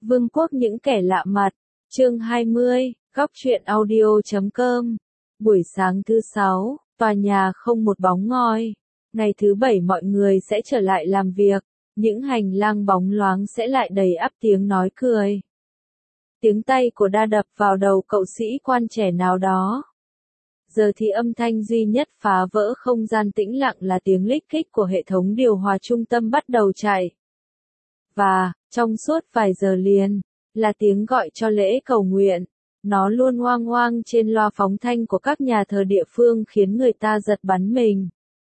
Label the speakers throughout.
Speaker 1: Vương quốc những kẻ lạ mặt, chương 20, góc truyện audio.com. Buổi sáng thứ 6, tòa nhà không một bóng ngoi. Ngày thứ 7 mọi người sẽ trở lại làm việc, những hành lang bóng loáng sẽ lại đầy ắp tiếng nói cười. Tiếng tay của đa đập vào đầu cậu sĩ quan trẻ nào đó. Giờ thì âm thanh duy nhất phá vỡ không gian tĩnh lặng là tiếng lích kích của hệ thống điều hòa trung tâm bắt đầu chạy. Và, trong suốt vài giờ liền, là tiếng gọi cho lễ cầu nguyện. Nó luôn oang oang trên loa phóng thanh của các nhà thờ địa phương khiến người ta giật bắn mình.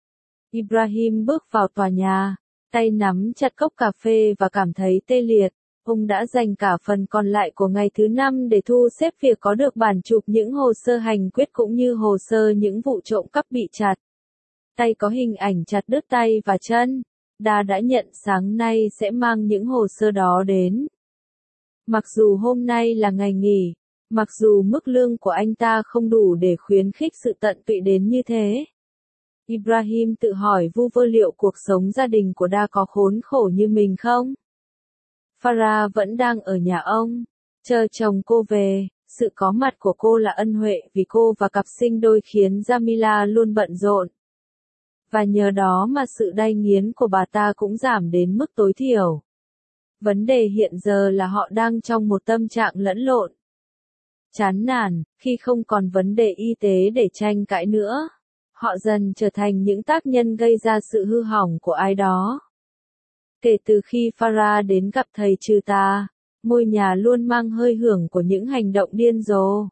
Speaker 1: Ibrahim bước vào tòa nhà, tay nắm chặt cốc cà phê và cảm thấy tê liệt. Ông đã dành cả phần còn lại của ngày thứ 5 để thu xếp việc có được bản chụp những hồ sơ hành quyết cũng như hồ sơ những vụ trộm cắp bị chặt. Tay có hình ảnh chặt đứt tay và chân. Đa đã nhận sáng nay sẽ mang những hồ sơ đó đến. Mặc dù hôm nay là ngày nghỉ, mặc dù mức lương của anh ta không đủ để khuyến khích sự tận tụy đến như thế. Ibrahim tự hỏi vu vơ liệu cuộc sống gia đình của Đa có khốn khổ như mình không? Farah vẫn đang ở nhà ông, chờ chồng cô về. Sự có mặt của cô là ân huệ vì cô và cặp sinh đôi khiến Jamila luôn bận rộn. Và nhờ đó mà sự đay nghiến của bà ta cũng giảm đến mức tối thiểu. Vấn đề hiện giờ là họ đang trong một tâm trạng lẫn lộn. Chán nản, khi không còn vấn đề y tế để tranh cãi nữa. Họ dần trở thành những tác nhân gây ra sự hư hỏng của ai đó. Kể từ khi Farah đến gặp thầy trừ tà, ngôi nhà luôn mang hơi hưởng của những hành động điên rồ.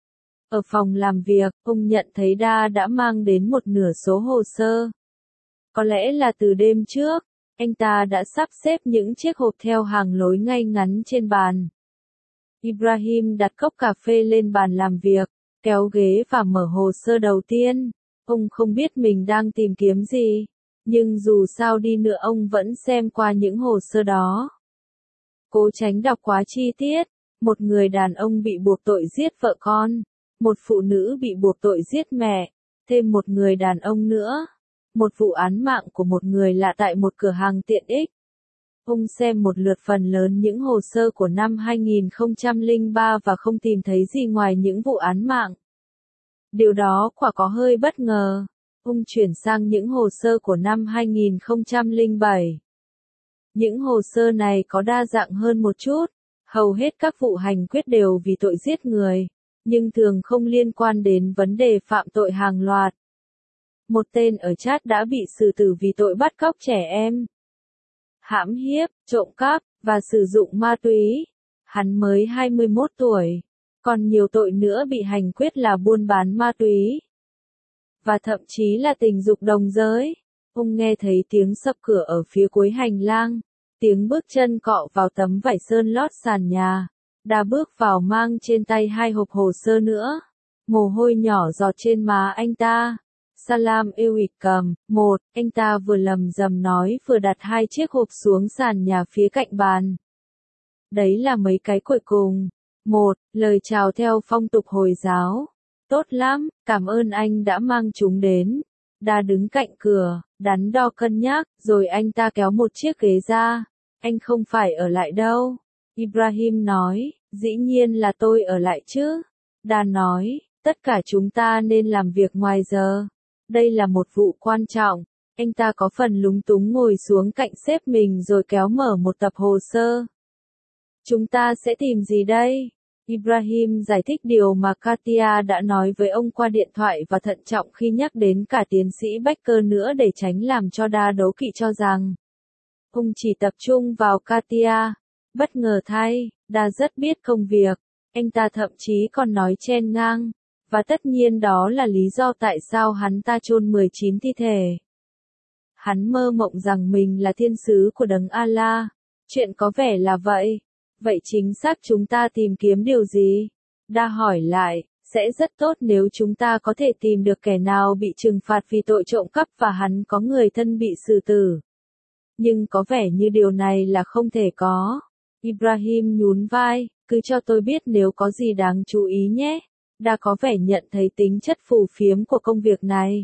Speaker 1: Ở phòng làm việc, ông nhận thấy Đa đã mang đến một nửa số hồ sơ. Có lẽ là từ đêm trước, anh ta đã sắp xếp những chiếc hộp theo hàng lối ngay ngắn trên bàn. Ibrahim đặt cốc cà phê lên bàn làm việc, kéo ghế và mở hồ sơ đầu tiên. Ông không biết mình đang tìm kiếm gì, nhưng dù sao đi nữa ông vẫn xem qua những hồ sơ đó. Cố tránh đọc quá chi tiết. Một người đàn ông bị buộc tội giết vợ con. Một phụ nữ bị buộc tội giết mẹ. Thêm một người đàn ông nữa. Một vụ án mạng của một người lạ tại một cửa hàng tiện ích. Ông xem một lượt phần lớn những hồ sơ của năm 2003 và không tìm thấy gì ngoài những vụ án mạng. Điều đó quả có hơi bất ngờ. Ông chuyển sang những hồ sơ của năm 2007. Những hồ sơ này có đa dạng hơn một chút. Hầu hết các vụ hành quyết đều vì tội giết người, nhưng thường không liên quan đến vấn đề phạm tội hàng loạt. Một tên ở chat đã bị xử tử vì tội bắt cóc trẻ em, hãm hiếp, trộm cắp, và sử dụng ma túy. Hắn mới 21 tuổi. Còn nhiều tội nữa bị hành quyết là buôn bán ma túy. Và thậm chí là tình dục đồng giới. Ông nghe thấy tiếng sập cửa ở phía cuối hành lang. Tiếng bước chân cọ vào tấm vải sơn lót sàn nhà. Đa bước vào mang trên tay 2 hộp hồ sơ nữa. Mồ hôi nhỏ giọt trên má anh ta. Salam alaikum. Anh ta vừa lầm rầm nói vừa đặt 2 chiếc hộp xuống sàn nhà phía cạnh bàn. Đấy là mấy cái cuối cùng. Lời chào theo phong tục Hồi giáo. Tốt lắm, cảm ơn anh đã mang chúng đến. Đa đứng cạnh cửa, đắn đo cân nhắc, rồi anh ta kéo một chiếc ghế ra. Anh không phải ở lại đâu. Ibrahim nói, dĩ nhiên là tôi ở lại chứ. Đa nói, tất cả chúng ta nên làm việc ngoài giờ. Đây là một vụ quan trọng. Anh ta có phần lúng túng ngồi xuống cạnh sếp mình rồi kéo mở một tập hồ sơ. Chúng ta sẽ tìm gì đây? Ibrahim giải thích điều mà Katia đã nói với ông qua điện thoại và thận trọng khi nhắc đến cả tiến sĩ Becker nữa để tránh làm cho Đa đố kỵ cho rằng ông chỉ tập trung vào Katia. Bất ngờ thay, Đa rất biết công việc. Anh ta thậm chí còn nói chen ngang. Và tất nhiên đó là lý do tại sao hắn ta chôn 19 thi thể. Hắn mơ mộng rằng mình là thiên sứ của đấng Allah. Chuyện có vẻ là vậy. Vậy chính xác chúng ta tìm kiếm điều gì? Đa hỏi lại, sẽ rất tốt nếu chúng ta có thể tìm được kẻ nào bị trừng phạt vì tội trộm cắp và hắn có người thân bị xử tử. Nhưng có vẻ như điều này là không thể có. Ibrahim nhún vai, cứ cho tôi biết nếu có gì đáng chú ý nhé. Đa có vẻ nhận thấy tính chất phù phiếm của công việc này.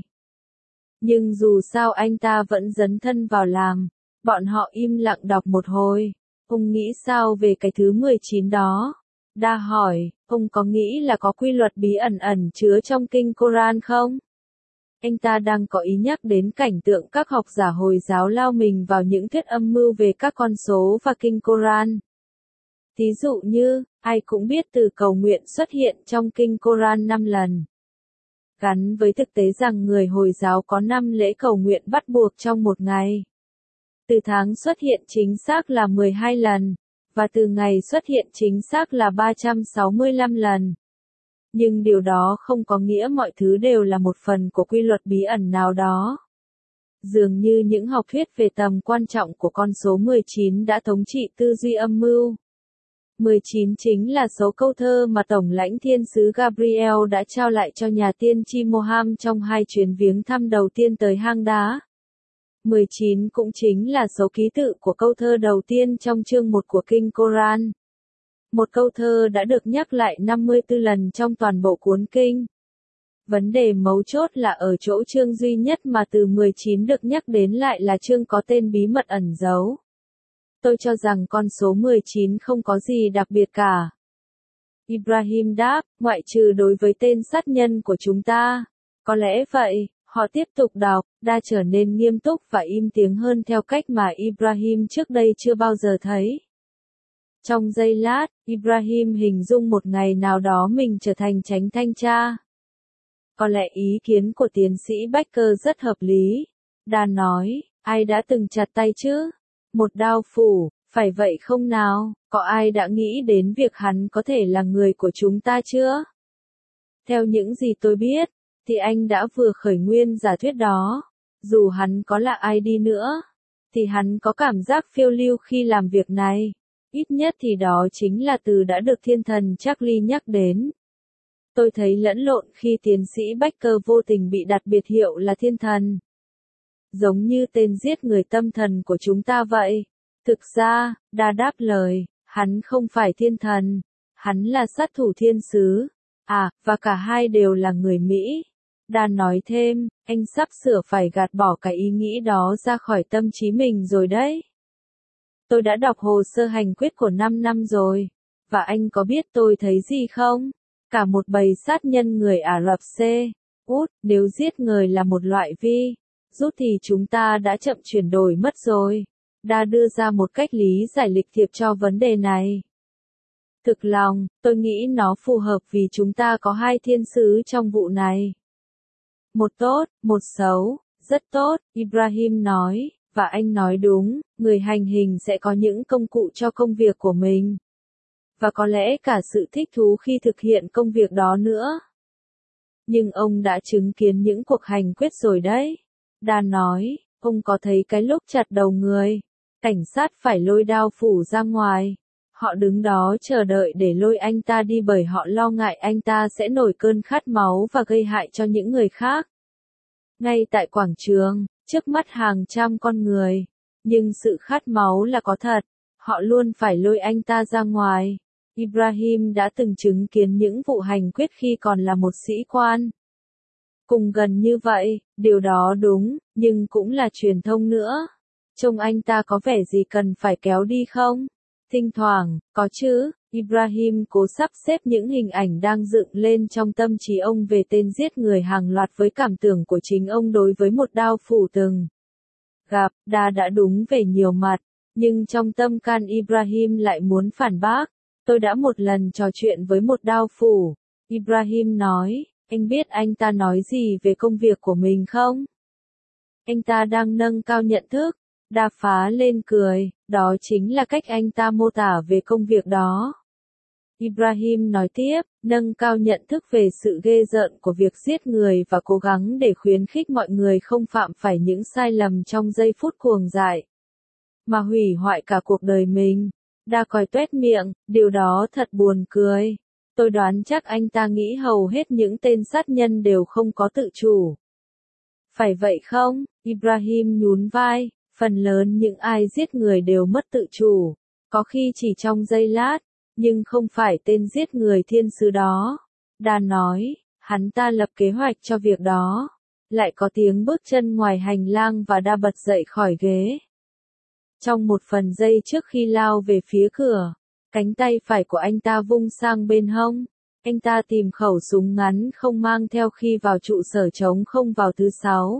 Speaker 1: Nhưng dù sao anh ta vẫn dấn thân vào làm. Bọn họ im lặng đọc một hồi. Ông nghĩ sao về cái thứ 19 đó? Đa hỏi, ông có nghĩ là có quy luật bí ẩn ẩn chứa trong kinh Koran không? Anh ta đang có ý nhắc đến cảnh tượng các học giả Hồi giáo lao mình vào những thuyết âm mưu về các con số và kinh Koran. Thí dụ như, ai cũng biết từ cầu nguyện xuất hiện trong kinh Koran 5 lần. Gắn với thực tế rằng người Hồi giáo có 5 lễ cầu nguyện bắt buộc trong một ngày. Từ tháng xuất hiện chính xác là 12 lần, và từ ngày xuất hiện chính xác là 365 lần. Nhưng điều đó không có nghĩa mọi thứ đều là một phần của quy luật bí ẩn nào đó. Dường như những học thuyết về tầm quan trọng của con số 19 đã thống trị tư duy âm mưu. 19 chính là số câu thơ mà Tổng lãnh thiên sứ Gabriel đã trao lại cho nhà tiên tri Moham trong 2 chuyến viếng thăm đầu tiên tới hang đá. 19 cũng chính là số ký tự của câu thơ đầu tiên trong chương 1 của kinh Koran. Một câu thơ đã được nhắc lại 54 lần trong toàn bộ cuốn kinh. Vấn đề mấu chốt là ở chỗ chương duy nhất mà từ 19 được nhắc đến lại là chương có tên bí mật ẩn giấu. Tôi cho rằng con số 19 không có gì đặc biệt cả. Ibrahim đáp, ngoại trừ đối với tên sát nhân của chúng ta. Có lẽ vậy, họ tiếp tục đọc, Đa trở nên nghiêm túc và im tiếng hơn theo cách mà Ibrahim trước đây chưa bao giờ thấy. Trong giây lát, Ibrahim hình dung một ngày nào đó mình trở thành chánh thanh tra. Có lẽ ý kiến của tiến sĩ Baker rất hợp lý. Đa nói, ai đã từng chặt tay chứ? Một đao phủ, phải vậy không nào? Có ai đã nghĩ đến việc hắn có thể là người của chúng ta chưa? Theo những gì tôi biết, thì anh đã vừa khởi nguyên giả thuyết đó. Dù hắn có là ai đi nữa, thì hắn có cảm giác phiêu lưu khi làm việc này. Ít nhất thì đó chính là từ đã được thiên thần Charlie nhắc đến. Tôi thấy lẫn lộn khi tiến sĩ Baker vô tình bị đặt biệt hiệu là thiên thần. Giống như tên giết người tâm thần của chúng ta vậy. Thực ra, Đa đáp lời, hắn không phải thiên thần, hắn là sát thủ thiên sứ. À, và cả hai đều là người Mỹ. Đa nói thêm, anh sắp sửa phải gạt bỏ cái ý nghĩ đó ra khỏi tâm trí mình rồi đấy. Tôi đã đọc hồ sơ hành quyết của 5 năm rồi. Và anh có biết tôi thấy gì không? Cả một bầy sát nhân người Ả Rập Xê Út, nếu giết người là một loại vi rút thì chúng ta đã chậm chuyển đổi mất rồi. Đa đưa ra một cách lý giải lịch thiệp cho vấn đề này. Thực lòng, tôi nghĩ nó phù hợp vì chúng ta có 2 thiên sứ trong vụ này. Một tốt, một xấu, rất tốt, Ibrahim nói, và anh nói đúng, người hành hình sẽ có những công cụ cho công việc của mình. Và có lẽ cả sự thích thú khi thực hiện công việc đó nữa. Nhưng ông đã chứng kiến những cuộc hành quyết rồi đấy. Đa nói, ông có thấy cái lúc chặt đầu người, cảnh sát phải lôi đao phủ ra ngoài. Họ đứng đó chờ đợi để lôi anh ta đi bởi họ lo ngại anh ta sẽ nổi cơn khát máu và gây hại cho những người khác. Ngay tại quảng trường, trước mắt hàng trăm con người. Nhưng sự khát máu là có thật. Họ luôn phải lôi anh ta ra ngoài. Ibrahim đã từng chứng kiến những vụ hành quyết khi còn là một sĩ quan. Cùng gần như vậy, điều đó đúng, nhưng cũng là truyền thông nữa. Trông anh ta có vẻ gì cần phải kéo đi không? Thỉnh thoảng, có chứ, Ibrahim cố sắp xếp những hình ảnh đang dựng lên trong tâm trí ông về tên giết người hàng loạt với cảm tưởng của chính ông đối với một đao phủ từng gặp. Đa đã đúng về nhiều mặt, nhưng trong tâm can Ibrahim lại muốn phản bác. Tôi đã một lần trò chuyện với một đao phủ. Ibrahim nói, anh biết anh ta nói gì về công việc của mình không? Anh ta đang nâng cao nhận thức. Đa phá lên cười, đó chính là cách anh ta mô tả về công việc đó. Ibrahim nói tiếp, nâng cao nhận thức về sự ghê rợn của việc giết người và cố gắng để khuyến khích mọi người không phạm phải những sai lầm trong giây phút cuồng dại, mà hủy hoại cả cuộc đời mình. Đa còi tuét miệng, điều đó thật buồn cười. Tôi đoán chắc anh ta nghĩ hầu hết những tên sát nhân đều không có tự chủ. Phải vậy không? Ibrahim nhún vai, phần lớn những ai giết người đều mất tự chủ, có khi chỉ trong giây lát, nhưng không phải tên giết người thiên sứ đó. Đa nói, hắn ta lập kế hoạch cho việc đó. Lại có tiếng bước chân ngoài hành lang và Đa bật dậy khỏi ghế. Trong một phần giây trước khi lao về phía cửa, cánh tay phải của anh ta vung sang bên hông. Anh ta tìm khẩu súng ngắn không mang theo khi vào trụ sở trống không vào thứ Sáu.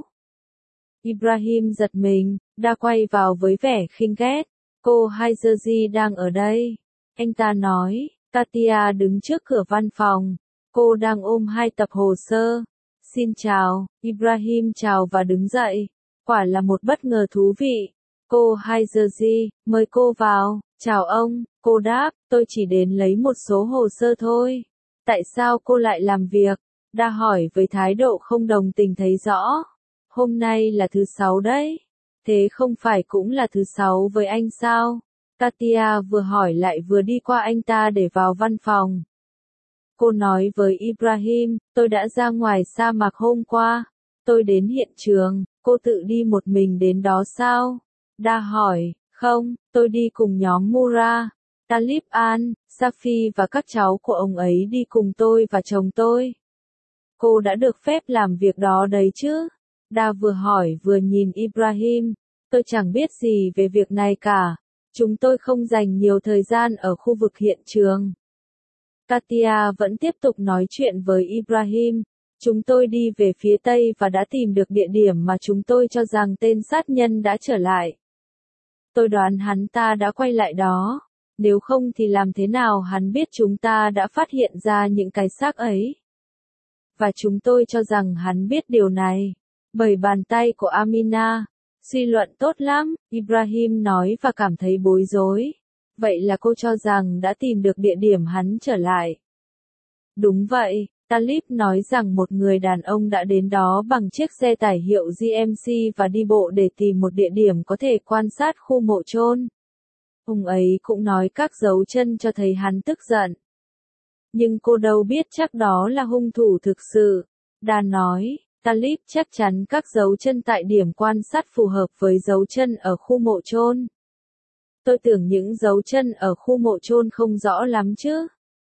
Speaker 1: Ibrahim giật mình, đã quay vào với vẻ khinh ghét. Cô Haijerji đang ở đây. Anh ta nói, Katia đứng trước cửa văn phòng. Cô đang ôm 2 tập hồ sơ. Xin chào, Ibrahim chào và đứng dậy. Quả là một bất ngờ thú vị. Cô Haijerji, mời cô vào. Chào ông, cô đáp, tôi chỉ đến lấy một số hồ sơ thôi. Tại sao cô lại làm việc? Đa hỏi với thái độ không đồng tình thấy rõ. Hôm nay là thứ Sáu đấy. Thế không phải cũng là thứ Sáu với anh sao? Katia vừa hỏi lại vừa đi qua anh ta để vào văn phòng. Cô nói với Ibrahim, tôi đã ra ngoài sa mạc hôm qua. Tôi đến hiện trường, cô tự đi một mình đến đó sao? Đa hỏi, không, tôi đi cùng nhóm Mura, Talib An, Safi và các cháu của ông ấy đi cùng tôi và chồng tôi. Cô đã được phép làm việc đó đấy chứ? Đa vừa hỏi vừa nhìn Ibrahim, tôi chẳng biết gì về việc này cả. Chúng tôi không dành nhiều thời gian ở khu vực hiện trường. Katia vẫn tiếp tục nói chuyện với Ibrahim. Chúng tôi đi về phía Tây và đã tìm được địa điểm mà chúng tôi cho rằng tên sát nhân đã trở lại. Tôi đoán hắn ta đã quay lại đó. Nếu không thì làm thế nào hắn biết chúng ta đã phát hiện ra những cái xác ấy? Và chúng tôi cho rằng hắn biết điều này. Bởi bàn tay của Amina. Suy luận tốt lắm, Ibrahim nói và cảm thấy bối rối. Vậy là cô cho rằng đã tìm được địa điểm hắn trở lại. Đúng vậy, Talib nói rằng một người đàn ông đã đến đó bằng chiếc xe tải hiệu GMC và đi bộ để tìm một địa điểm có thể quan sát khu mộ chôn. Ông ấy cũng nói các dấu chân cho thấy hắn tức giận. Nhưng cô đâu biết chắc đó là hung thủ thực sự. Đa nói, Talib chắc chắn các dấu chân tại điểm quan sát phù hợp với dấu chân ở khu mộ chôn. Tôi tưởng những dấu chân ở khu mộ chôn không rõ lắm chứ.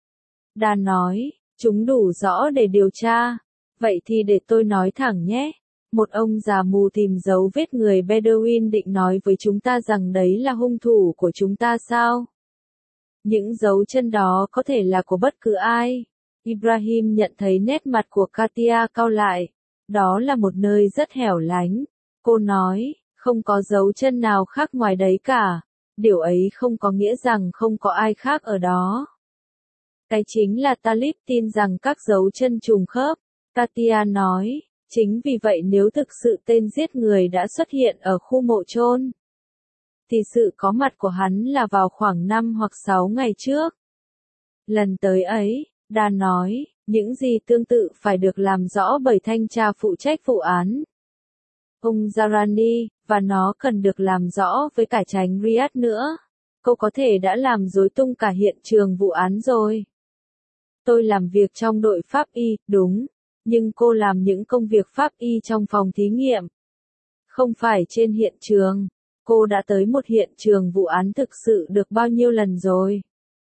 Speaker 1: Đa nói, chúng đủ rõ để điều tra. Vậy thì để tôi nói thẳng nhé. Một ông già mù tìm dấu vết người Bedouin định nói với chúng ta rằng đấy là hung thủ của chúng ta sao? Những dấu chân đó có thể là của bất cứ ai. Ibrahim nhận thấy nét mặt của Katia cau lại. Đó là một nơi rất hẻo lánh. Cô nói, không có dấu chân nào khác ngoài đấy cả. Điều ấy không có nghĩa rằng không có ai khác ở đó. Cái chính là Talib tin rằng các dấu chân trùng khớp. Katia nói, chính vì vậy nếu thực sự tên giết người đã xuất hiện ở khu mộ chôn, thì sự có mặt của hắn là vào khoảng 5 hoặc 6 ngày trước. Lần tới ấy, Đa nói, những gì tương tự phải được làm rõ bởi thanh tra phụ trách vụ án. Ông Zarani, và nó cần được làm rõ với cải tránh Riyadh nữa. Cô có thể đã làm rối tung cả hiện trường vụ án rồi. Tôi làm việc trong đội pháp y, đúng. Nhưng cô làm những công việc pháp y trong phòng thí nghiệm. Không phải trên hiện trường. Cô đã tới một hiện trường vụ án thực sự được bao nhiêu lần rồi?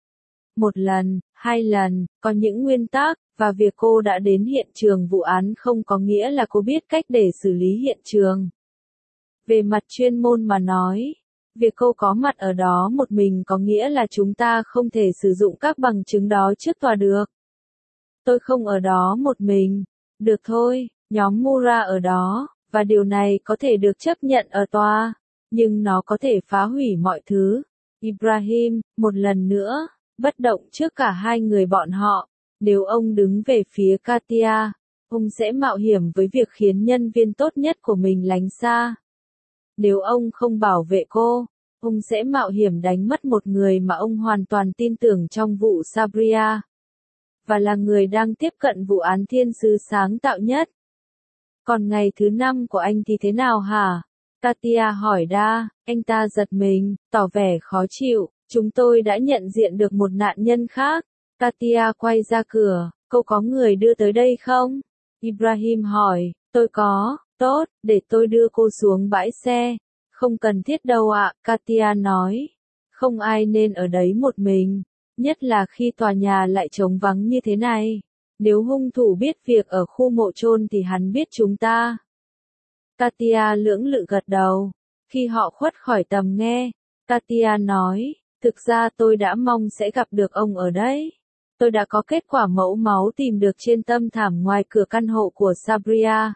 Speaker 1: 1 lần, 2 lần, có những nguyên tắc, và việc cô đã đến hiện trường vụ án không có nghĩa là cô biết cách để xử lý hiện trường. Về mặt chuyên môn mà nói, việc cô có mặt ở đó một mình có nghĩa là chúng ta không thể sử dụng các bằng chứng đó trước tòa được. Tôi không ở đó một mình. Được thôi, nhóm Mura ở đó, và điều này có thể được chấp nhận ở tòa, nhưng nó có thể phá hủy mọi thứ. Ibrahim, một lần nữa, bất động trước cả hai người bọn họ. Nếu ông đứng về phía Katia, ông sẽ mạo hiểm với việc khiến nhân viên tốt nhất của mình lánh xa. Nếu ông không bảo vệ cô, ông sẽ mạo hiểm đánh mất một người mà ông hoàn toàn tin tưởng trong vụ Sabria, và là người đang tiếp cận vụ án thiên sứ sáng tạo nhất. Còn ngày thứ 5 của anh thì thế nào hả? Katia hỏi Đa, anh ta giật mình, tỏ vẻ khó chịu. Chúng tôi đã nhận diện được một nạn nhân khác. Katia quay ra cửa, cô có người đưa tới đây không? Ibrahim hỏi, tôi có, tốt, để tôi đưa cô xuống bãi xe. Không cần thiết đâu ạ, Katia nói. Không ai nên ở đấy một mình, nhất là khi tòa nhà lại trống vắng như thế này. Nếu hung thủ biết việc ở khu mộ chôn thì hắn biết chúng ta. Katia lưỡng lự gật đầu. Khi họ khuất khỏi tầm nghe, Katia nói, thực ra tôi đã mong sẽ gặp được ông ở đấy. Tôi đã có kết quả mẫu máu tìm được trên tấm thảm ngoài cửa căn hộ của Sabria.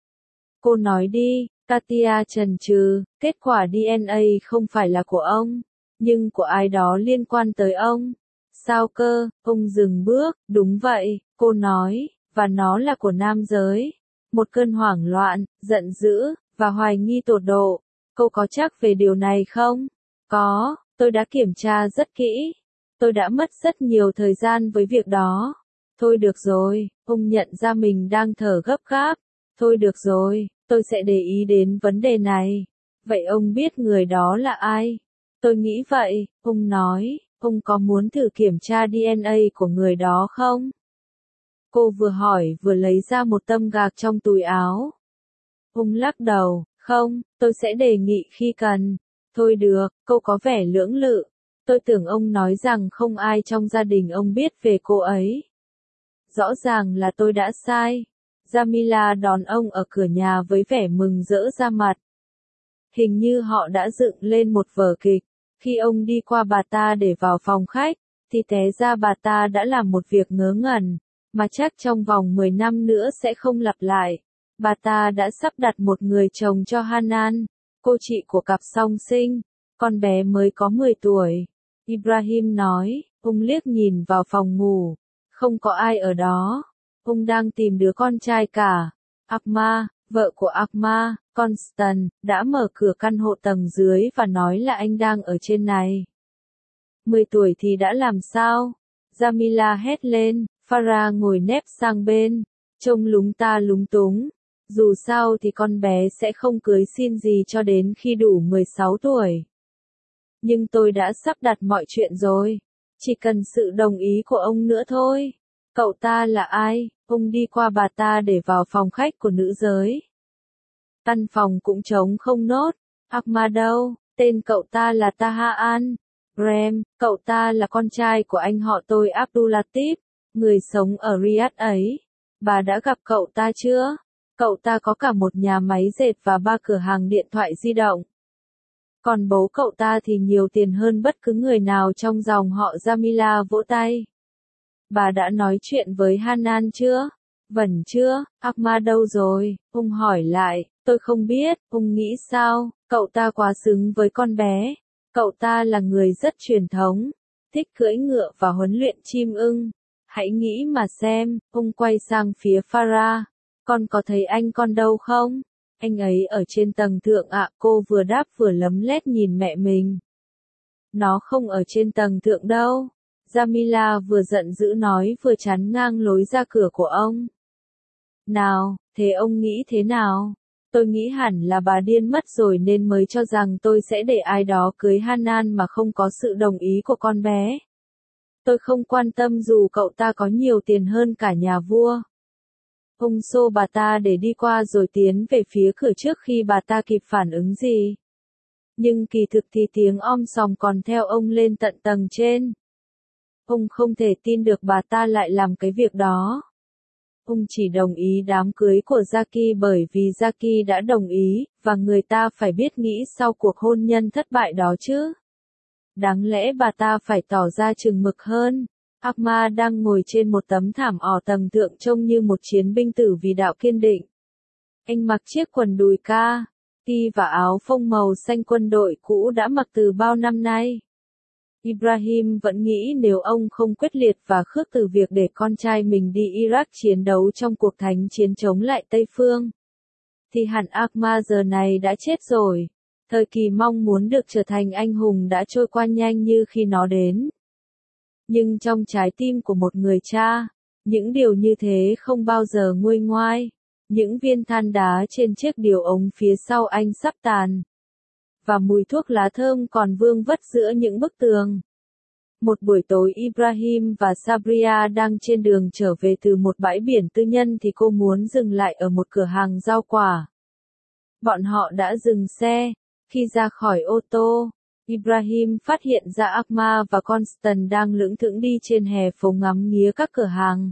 Speaker 1: Cô nói đi, Katia chần chừ, kết quả DNA không phải là của ông, nhưng của ai đó liên quan tới ông. Sao cơ, ông dừng bước, đúng vậy, cô nói, và nó là của nam giới. Một cơn hoảng loạn, giận dữ, và hoài nghi tột độ. Cô có chắc về điều này không? Có, tôi đã kiểm tra rất kỹ. Tôi đã mất rất nhiều thời gian với việc đó. Thôi được rồi, ông nhận ra mình đang thở gấp gáp. Thôi được rồi, tôi sẽ để ý đến vấn đề này. Vậy ông biết người đó là ai? Tôi nghĩ vậy, ông nói, ông có muốn thử kiểm tra DNA của người đó không? Cô vừa hỏi vừa lấy ra một tấm gạc trong túi áo. Ông lắc đầu, không, tôi sẽ đề nghị khi cần. Thôi được, cô có vẻ lưỡng lự. Tôi tưởng ông nói rằng không ai trong gia đình ông biết về cô ấy. Rõ ràng là tôi đã sai. Jamila đón ông ở cửa nhà với vẻ mừng rỡ ra mặt. Hình như họ đã dựng lên một vở kịch. Khi ông đi qua bà ta để vào phòng khách, thì té ra bà ta đã làm một việc ngớ ngẩn, mà chắc trong vòng 10 năm nữa sẽ không lặp lại. Bà ta đã sắp đặt một người chồng cho Hanan, cô chị của cặp song sinh, con bé mới có 10 tuổi. Ibrahim nói, ông liếc nhìn vào phòng ngủ, không có ai ở đó. Ông đang tìm đứa con trai cả. Akma, vợ của Akma, Constant, đã mở cửa căn hộ tầng dưới và nói là anh đang ở trên này. 10 tuổi thì đã làm sao? Jamila hét lên, Farah ngồi nép sang bên, trông lúng ta lúng túng. Dù sao thì con bé sẽ không cưới xin gì cho đến khi đủ 16 tuổi. Nhưng tôi đã sắp đặt mọi chuyện rồi. Chỉ cần sự đồng ý của ông nữa thôi. Cậu ta là ai? Ông đi qua bà ta để vào phòng khách của nữ giới. Căn phòng cũng trống không nốt. Akma đâu? Tên cậu ta là Tahaan. Rem, cậu ta là con trai của anh họ tôi Abdulatif, người sống ở Riyadh ấy. Bà đã gặp cậu ta chưa? Cậu ta có cả một nhà máy dệt và 3 cửa hàng điện thoại di động. Còn bố cậu ta thì nhiều tiền hơn bất cứ người nào trong dòng họ Jamila vỗ tay. Bà đã nói chuyện với Hanan chưa? Vẫn chưa, Akma đâu rồi? Ông hỏi lại, tôi không biết, ông nghĩ sao? Cậu ta quá xứng với con bé. Cậu ta là người rất truyền thống, thích cưỡi ngựa và huấn luyện chim ưng. Hãy nghĩ mà xem, ông quay sang phía Farah. Con có thấy anh con đâu không? Anh ấy ở trên tầng thượng ạ, cô vừa đáp vừa lấm lét nhìn mẹ mình. Nó không ở trên tầng thượng đâu. Jamila vừa giận dữ nói vừa chắn ngang lối ra cửa của ông. Nào, thế ông nghĩ thế nào? Tôi nghĩ hẳn là bà điên mất rồi nên mới cho rằng tôi sẽ để ai đó cưới Hanan mà không có sự đồng ý của con bé. Tôi không quan tâm dù cậu ta có nhiều tiền hơn cả nhà vua. Ông xô bà ta để đi qua rồi tiến về phía cửa trước khi bà ta kịp phản ứng gì. Nhưng kỳ thực thì tiếng om sòm còn theo ông lên tận tầng trên. Ông không thể tin được bà ta lại làm cái việc đó. Ông chỉ đồng ý đám cưới của Jackie bởi vì Jackie đã đồng ý, và người ta phải biết nghĩ sau cuộc hôn nhân thất bại đó chứ. Đáng lẽ bà ta phải tỏ ra chừng mực hơn. Akma đang ngồi trên một tấm thảm ở tầng thượng trông như một chiến binh tử vì đạo kiên định. Anh mặc chiếc quần đùi kaki và áo phông màu xanh quân đội cũ đã mặc từ bao năm nay. Ibrahim vẫn nghĩ nếu ông không quyết liệt và khước từ việc để con trai mình đi Iraq chiến đấu trong cuộc thánh chiến chống lại Tây Phương, thì hẳn Akma giờ này đã chết rồi. Thời kỳ mong muốn được trở thành anh hùng đã trôi qua nhanh như khi nó đến. Nhưng trong trái tim của một người cha, những điều như thế không bao giờ nguôi ngoai. Những viên than đá trên chiếc điều ống phía sau anh sắp tàn. Và mùi thuốc lá thơm còn vương vất giữa những bức tường. Một buổi tối Ibrahim và Sabria đang trên đường trở về từ một bãi biển tư nhân thì cô muốn dừng lại ở một cửa hàng rau quả. Bọn họ đã dừng xe. Khi ra khỏi ô tô, Ibrahim phát hiện ra Akma và Constant đang lững thững đi trên hè phố ngắm nghía các cửa hàng.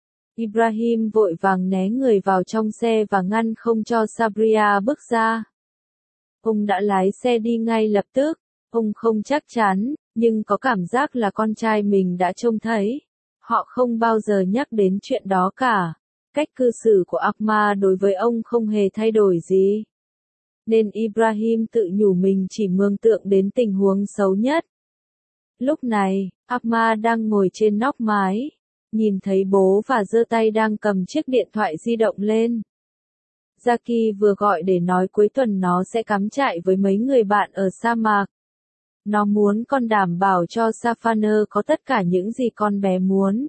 Speaker 1: Ibrahim vội vàng né người vào trong xe và ngăn không cho Sabria bước ra. ông đã lái xe đi ngay lập tức. Ông không chắc chắn, nhưng có cảm giác là con trai mình đã trông thấy. Họ không bao giờ nhắc đến chuyện đó cả. Cách cư xử của Ahmad đối với ông không hề thay đổi gì. Nên Ibrahim tự nhủ mình chỉ mường tượng đến tình huống xấu nhất. Lúc này, Ahmad đang ngồi trên nóc mái, nhìn thấy bố và giơ tay đang cầm chiếc điện thoại di động lên. Jackie vừa gọi để nói cuối tuần nó sẽ cắm trại với mấy người bạn ở sa mạc. Nó muốn con đảm bảo cho Safaner có tất cả những gì con bé muốn.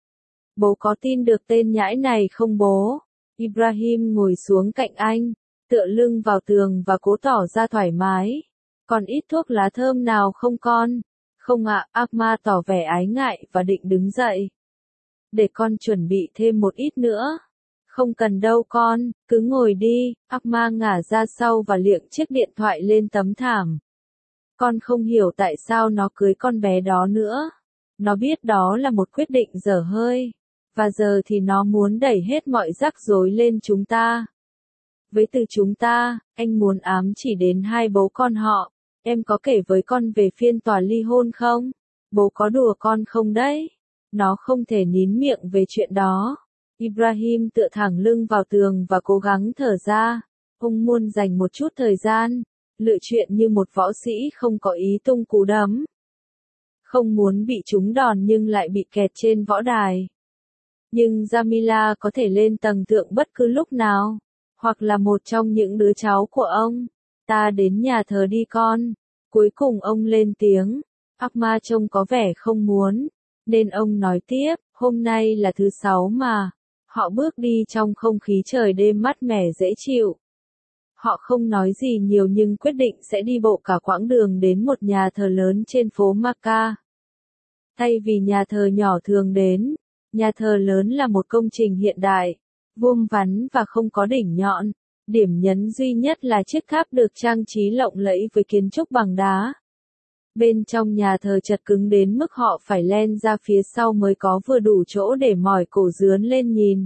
Speaker 1: Bố có tin được tên nhãi này không bố? Ibrahim ngồi xuống cạnh anh, tựa lưng vào tường và cố tỏ ra thoải mái. Còn ít thuốc lá thơm nào không con? Không ạ, Ahmad tỏ vẻ ái ngại và định đứng dậy. Để con chuẩn bị thêm một ít nữa. Không cần đâu con, cứ ngồi đi. Ahmad ngả ra sau và liệng chiếc điện thoại lên tấm thảm. Con không hiểu tại sao nó cưới con bé đó nữa. Nó biết đó là một quyết định dở hơi. Và giờ thì nó muốn đẩy hết mọi rắc rối lên chúng ta. Với từ chúng ta, anh muốn ám chỉ đến hai bố con họ. Em có kể với con về phiên tòa ly hôn không? Bố có đùa con không đấy? Nó không thể nín miệng về chuyện đó. Ibrahim tựa thẳng lưng vào tường và cố gắng thở ra. Ông muốn dành một chút thời gian, lựa chuyện như một võ sĩ không có ý tung cú đấm. Không muốn bị trúng đòn nhưng lại bị kẹt trên võ đài. Nhưng Jamila có thể lên tầng thượng bất cứ lúc nào. Hoặc là một trong những đứa cháu của ông. Ta đến nhà thờ đi con. Cuối cùng ông lên tiếng. Ahmad trông có vẻ không muốn. Nên ông nói tiếp, hôm nay là thứ Sáu mà. Họ bước đi trong không khí trời đêm mát mẻ dễ chịu. Họ không nói gì nhiều nhưng quyết định sẽ đi bộ cả quãng đường đến một nhà thờ lớn trên phố Macca. Thay vì nhà thờ nhỏ thường đến, nhà thờ lớn là một công trình hiện đại, vuông vắn và không có đỉnh nhọn. Điểm nhấn duy nhất là chiếc tháp được trang trí lộng lẫy với kiến trúc bằng đá. Bên trong nhà thờ chật cứng đến mức họ phải len ra phía sau mới có vừa đủ chỗ để mỏi cổ dướn lên nhìn.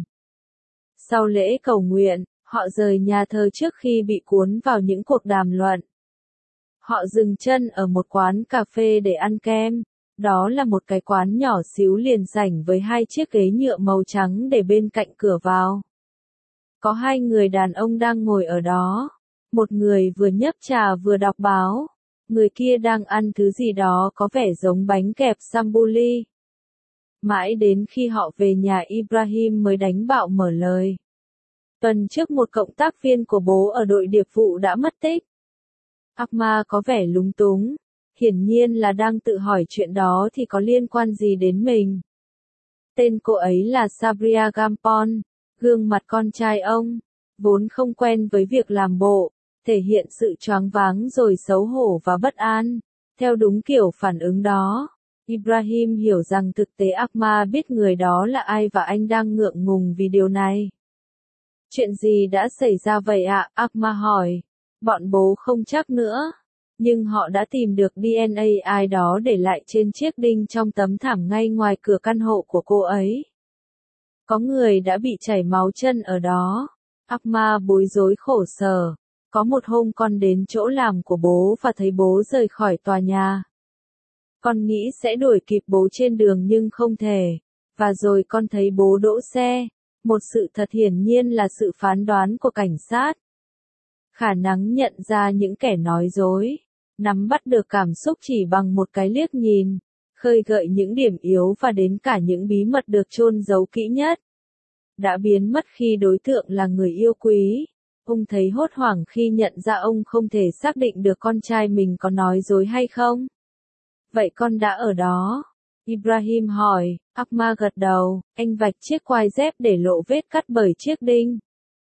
Speaker 1: Sau lễ cầu nguyện, họ rời nhà thờ trước khi bị cuốn vào những cuộc đàm luận. Họ dừng chân ở một quán cà phê để ăn kem. Đó là một cái quán nhỏ xíu liền sảnh với hai chiếc ghế nhựa màu trắng để bên cạnh cửa vào. Có hai người đàn ông đang ngồi ở đó. Một người vừa nhấp trà vừa đọc báo. Người kia đang ăn thứ gì đó có vẻ giống bánh kẹp sambuli. Mãi đến khi họ về nhà Ibrahim mới đánh bạo mở lời. Tuần trước một cộng tác viên của bố ở đội điệp vụ đã mất tích. Ahmad có vẻ lúng túng. Hiển nhiên là đang tự hỏi chuyện đó thì có liên quan gì đến mình. Tên cô ấy là Sabria Gampon, gương mặt con trai ông, vốn không quen với việc làm bộ, thể hiện sự choáng váng rồi xấu hổ và bất an. Theo đúng kiểu phản ứng đó, Ibrahim hiểu rằng thực tế Ahmad biết người đó là ai và anh đang ngượng ngùng vì điều này. Chuyện gì đã xảy ra vậy ạ? Ahmad hỏi. Bọn bố không chắc nữa. Nhưng họ đã tìm được DNA ai đó để lại trên chiếc đinh trong tấm thảm ngay ngoài cửa căn hộ của cô ấy. Có người đã bị chảy máu chân ở đó. Ahmad bối rối khổ sở. Có một hôm con đến chỗ làm của bố và thấy bố rời khỏi tòa nhà. Con nghĩ sẽ đuổi kịp bố trên đường nhưng không thể. Và rồi con thấy bố đỗ xe. Một sự thật hiển nhiên là sự phán đoán của cảnh sát. Khả năng nhận ra những kẻ nói dối. Nắm bắt được cảm xúc chỉ bằng một cái liếc nhìn. Khơi gợi những điểm yếu và đến cả những bí mật được chôn giấu kỹ nhất. Đã biến mất khi đối tượng là người yêu quý. Ông thấy hốt hoảng khi nhận ra ông không thể xác định được con trai mình có nói dối hay không. Vậy con đã ở đó? Ibrahim hỏi. Ahmad gật đầu. Anh vạch chiếc quai dép để lộ vết cắt bởi chiếc đinh.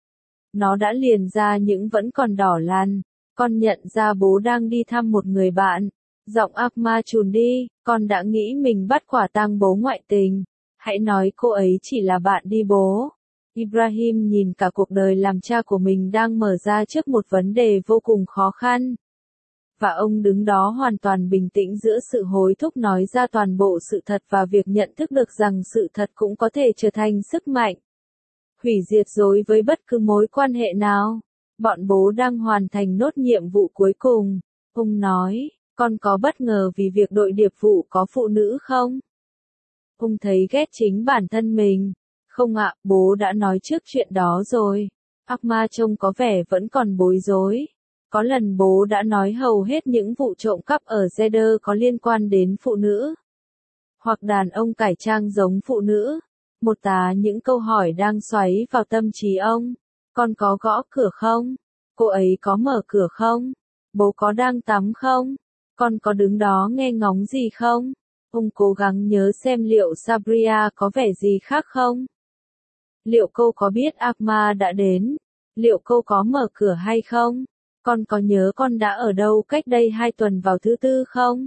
Speaker 1: Nó đã liền ra những vẫn còn đỏ lằn. Con nhận ra bố đang đi thăm một người bạn. Giọng Ahmad chùn đi. Con đã nghĩ mình bắt quả tang bố ngoại tình. Hãy nói cô ấy chỉ là bạn đi bố. Ibrahim nhìn cả cuộc đời làm cha của mình đang mở ra trước một vấn đề vô cùng khó khăn. Và ông đứng đó hoàn toàn bình tĩnh giữa sự hối thúc nói ra toàn bộ sự thật và việc nhận thức được rằng sự thật cũng có thể trở thành sức mạnh. Hủy diệt dối với bất cứ mối quan hệ nào. bọn bố đang hoàn thành nốt nhiệm vụ cuối cùng. Ông nói, con có bất ngờ vì việc đội điệp vụ có phụ nữ không? Ông thấy ghét chính bản thân mình. Không ạ, bố đã nói trước chuyện đó rồi. Akma trông có vẻ vẫn còn bối rối. Có lần bố đã nói hầu hết những vụ trộm cắp ở Zeder có liên quan đến phụ nữ. Hoặc đàn ông cải trang giống phụ nữ. Một tá những câu hỏi đang xoáy vào tâm trí ông. Con có gõ cửa không? Cô ấy có mở cửa không? Bố có đang tắm không? Con có đứng đó nghe ngóng gì không? Ông cố gắng nhớ xem liệu Sabria có vẻ gì khác không? Liệu cô có biết Akma đã đến? Liệu cô có mở cửa hay không? Con có nhớ con đã ở đâu cách đây 2 tuần vào thứ Tư không?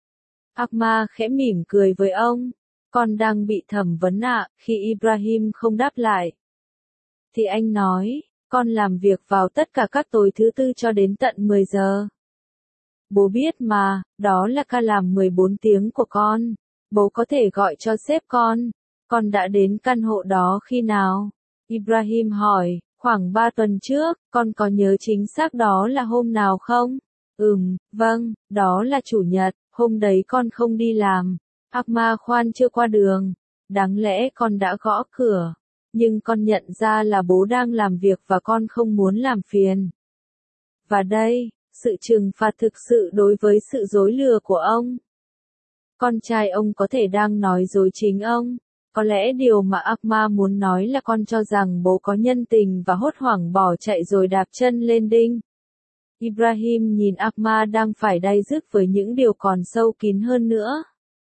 Speaker 1: Akma khẽ mỉm cười với ông. Con đang bị thẩm vấn ạ. Khi Ibrahim không đáp lại, thì anh nói, con làm việc vào tất cả các tối thứ Tư cho đến tận 10 giờ. Bố biết mà, đó là ca làm 14 tiếng của con. Bố có thể gọi cho sếp con. Con đã đến căn hộ đó khi nào? Ibrahim hỏi, khoảng 3 tuần trước, con có nhớ chính xác đó là hôm nào không? Vâng, đó là Chủ nhật, hôm đấy con không đi làm. Akma khoan chưa qua đường. Đáng lẽ con đã gõ cửa. Nhưng con nhận ra là bố đang làm việc và con không muốn làm phiền. Và đây, sự trừng phạt thực sự đối với sự dối lừa của ông. Con trai ông có thể đang nói dối chính ông. Có lẽ điều mà Akma muốn nói là con cho rằng bố có nhân tình và hốt hoảng bỏ chạy rồi đạp chân lên đinh. Ibrahim nhìn Akma đang phải day dứt với những điều còn sâu kín hơn nữa.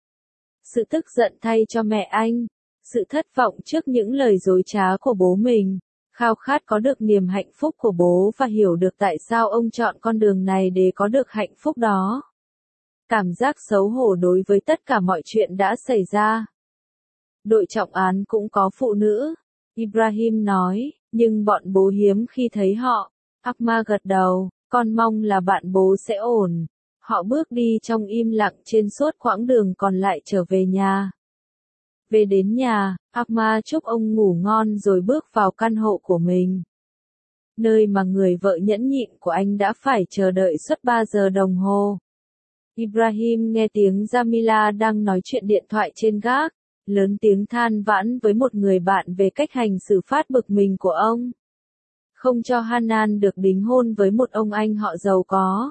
Speaker 1: Sự tức giận thay cho mẹ anh, sự thất vọng trước những lời dối trá của bố mình, khao khát có được niềm hạnh phúc của bố và hiểu được tại sao ông chọn con đường này để có được hạnh phúc đó. Cảm giác xấu hổ đối với tất cả mọi chuyện đã xảy ra. Đội trọng án cũng có phụ nữ, Ibrahim nói, nhưng bọn bố hiếm khi thấy họ. Akma gật đầu, con mong là bạn bố sẽ ổn. Họ bước đi trong im lặng trên suốt quãng đường còn lại trở về nhà. Về đến nhà, Akma chúc ông ngủ ngon rồi bước vào căn hộ của mình. Nơi mà người vợ nhẫn nhịn của anh đã phải chờ đợi suốt 3 giờ đồng hồ. Ibrahim nghe tiếng Jamila đang nói chuyện điện thoại trên gác, lớn tiếng than vãn với một người bạn về cách hành xử phát bực mình của ông. Không cho Hanan được đính hôn với một ông anh họ giàu có.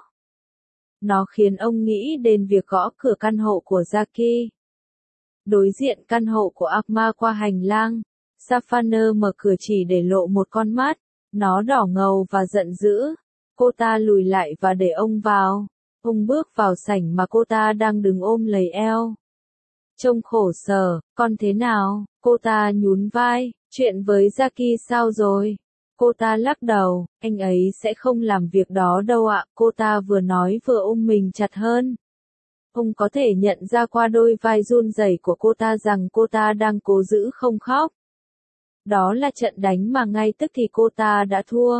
Speaker 1: Nó khiến ông nghĩ đến việc gõ cửa căn hộ của Zaki. Đối diện căn hộ của Akma qua hành lang, Safaner mở cửa chỉ để lộ một con mắt, nó đỏ ngầu và giận dữ. Cô ta lùi lại và để ông vào. Ông bước vào sảnh mà cô ta đang đứng ôm lấy eo. Trông khổ sở, con thế nào? Cô ta nhún vai, chuyện với Zaki sao rồi? Cô ta lắc đầu, anh ấy sẽ không làm việc đó đâu ạ. Cô ta vừa nói vừa ôm mình chặt hơn. Ông có thể nhận ra qua đôi vai run rẩy của cô ta rằng cô ta đang cố giữ không khóc. Đó là trận đánh mà ngay tức thì cô ta đã thua.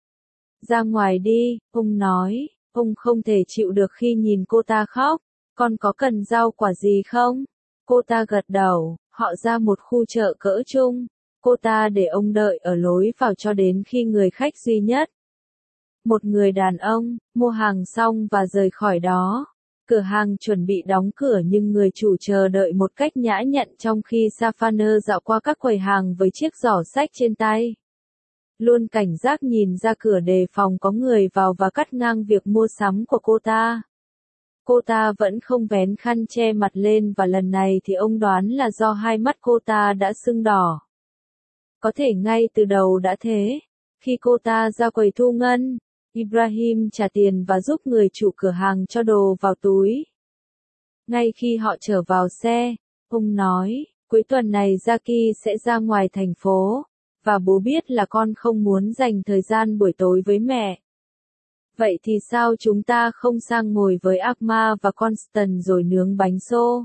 Speaker 1: Ra ngoài đi, ông nói, ông không thể chịu được khi nhìn cô ta khóc. Con có cần rau quả gì không? Cô ta gật đầu, họ ra một khu chợ cỡ trung. Cô ta để ông đợi ở lối vào cho đến khi người khách duy nhất. Một người đàn ông, mua hàng xong và rời khỏi đó. Cửa hàng chuẩn bị đóng cửa nhưng người chủ chờ đợi một cách nhã nhặn trong khi Safaner dạo qua các quầy hàng với chiếc giỏ sách trên tay. Luôn cảnh giác nhìn ra cửa đề phòng có người vào và cắt ngang việc mua sắm của cô ta. Cô ta vẫn không vén khăn che mặt lên và lần này thì ông đoán là do hai mắt cô ta đã sưng đỏ. Có thể ngay từ đầu đã thế. Khi cô ta ra quầy thu ngân, Ibrahim trả tiền và giúp người chủ cửa hàng cho đồ vào túi. Ngay khi họ trở vào xe, ông nói, cuối tuần này Zaki sẽ ra ngoài thành phố, và bố biết là con không muốn dành thời gian buổi tối với mẹ. Vậy thì sao chúng ta không sang ngồi với Akma và Constant rồi nướng bánh xô?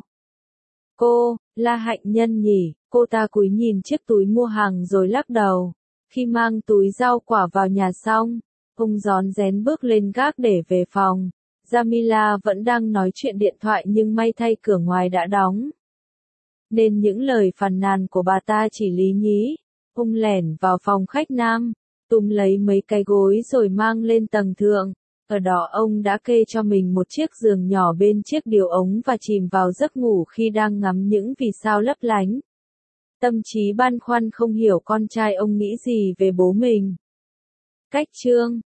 Speaker 1: Cô, là hạnh nhân nhỉ? Cô ta cúi nhìn chiếc túi mua hàng rồi lắc đầu. Khi mang túi rau quả vào nhà xong, ông rón rén bước lên gác để về phòng. Jamila vẫn đang nói chuyện điện thoại nhưng may thay cửa ngoài đã đóng. Nên những lời phàn nàn của bà ta chỉ lý nhí. Ông lẻn vào phòng khách nam. túm lấy mấy cái gối rồi mang lên tầng thượng. Ở đó ông đã kê cho mình một chiếc giường nhỏ bên chiếc điều ống và chìm vào giấc ngủ khi đang ngắm những vì sao lấp lánh. Tâm trí băn khoăn không hiểu con trai ông nghĩ gì về bố mình. Cách chương